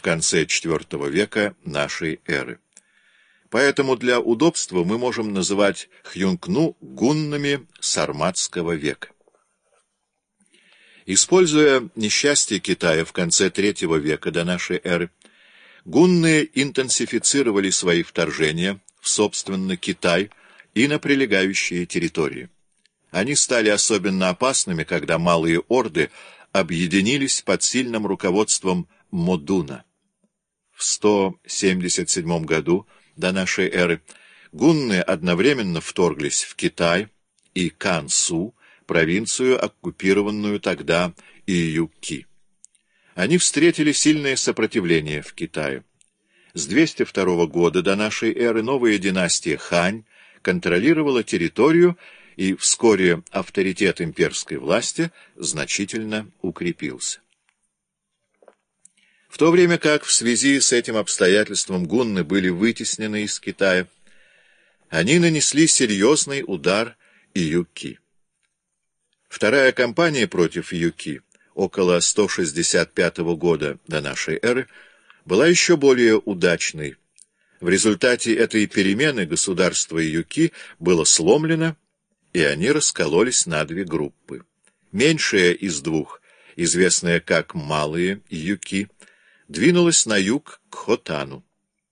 конце IV века нашей эры. Поэтому для удобства мы можем называть Хюнгну гуннами сарматского века. Используя несчастье Китая в конце III века до нашей эры, гунны интенсифицировали свои вторжения в, собственно, Китай и на прилегающие территории. Они стали особенно опасными, когда малые орды объединились под сильным руководством Модуна. В 177 году до нашей эры гунны одновременно вторглись в Китай и Кансу, провинцию, оккупированную тогда Июки. Они встретили сильное сопротивление в Китае. С 202 года до нашей эры новая династия Хань контролировала территорию, и вскоре авторитет имперской власти значительно укрепился. В то время как в связи с этим обстоятельством гунны были вытеснены из Китая, они нанесли серьезный удар Июки. Вторая кампания против Июки около 165 года до нашей эры была еще более удачной. В результате этой перемены государство Июки было сломлено, и они раскололись на две группы. Меньшая из двух, известная как Малые Июки, двинулась на юг к Хотану.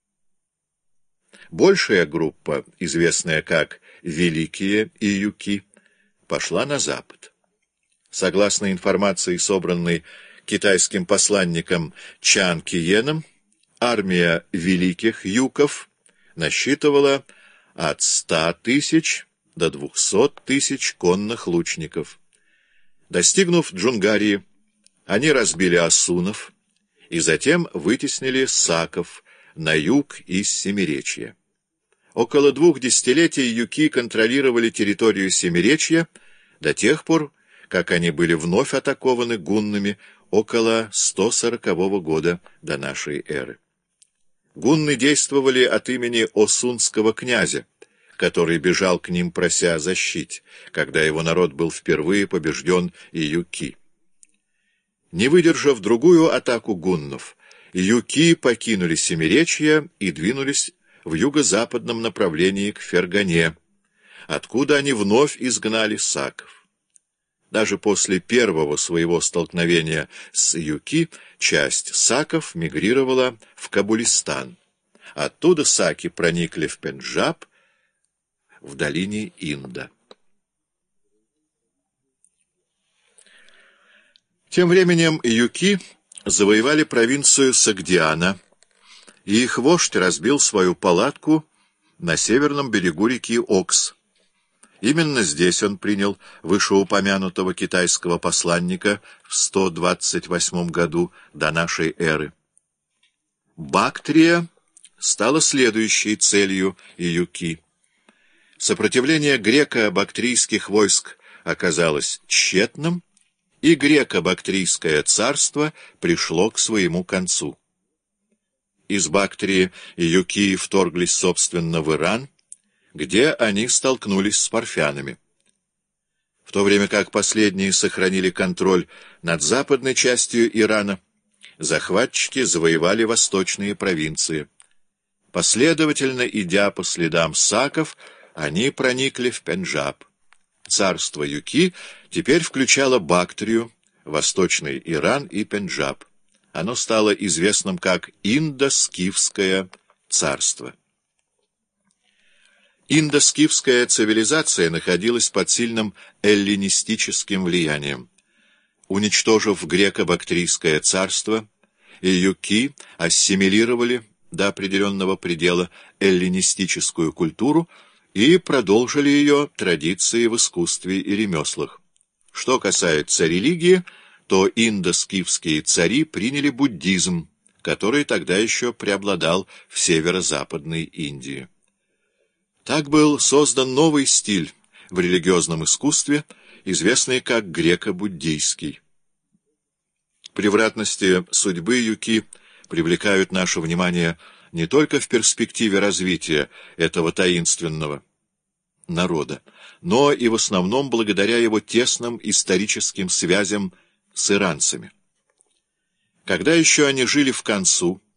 Большая группа, известная как Великие Июки, пошла на запад. Согласно информации, собранной китайским посланником Чан Киеном, армия Великих Юков насчитывала от 100 тысяч до 200 тысяч конных лучников. Достигнув Джунгарии, они разбили асунов и затем вытеснили саков на юг из Семиречья. Около 2 десятилетий юки контролировали территорию Семиречья до тех пор, как они были вновь атакованы гуннами около 140 года до нашей эры. Гунны действовали от имени осунского князя, который бежал к ним, прося о защите, когда его народ был впервые побежден Июки. Не выдержав другую атаку гуннов, Июки покинули Семиречье и двинулись в юго-западном направлении к Фергане, откуда они вновь изгнали саков. Даже после первого своего столкновения с Июки часть саков мигрировала в Кабулистан. Оттуда саки проникли в Пенджаб, в долине Инда. Тем временем Июки завоевали провинцию Согдиана, и их вождь разбил свою палатку на северном берегу реки Окс. Именно здесь он принял вышеупомянутого китайского посланника в 128 году до нашей эры. Бактрия стала следующей целью Июки. Сопротивление греко-бактрийских войск оказалось тщетным, и греко-бактрийское царство пришло к своему концу. Из Бактрии Июки вторглись, собственно, в Иран, где они столкнулись с парфянами. В то время как последние сохранили контроль над западной частью Ирана, захватчики завоевали восточные провинции. Последовательно идя по следам саков, они проникли в Пенджаб. Царство Юки теперь включало Бактрию, восточный Иран и Пенджаб. Оно стало известным как Индо-Скифское царство. Индо-скифская цивилизация находилась под сильным эллинистическим влиянием. Уничтожив греко-бактрийское царство, Июки ассимилировали до определенного предела эллинистическую культуру и продолжили ее традиции в искусстве и ремеслах. Что касается религии, то индо-скифские цари приняли буддизм, который тогда еще преобладал в северо-западной Индии. Так был создан новый стиль в религиозном искусстве, известный как греко-буддийский. Превратности судьбы Юки привлекают наше внимание не только в перспективе развития этого таинственного народа, но и в основном благодаря его тесным историческим связям с иранцами. Когда еще они жили в Канцу,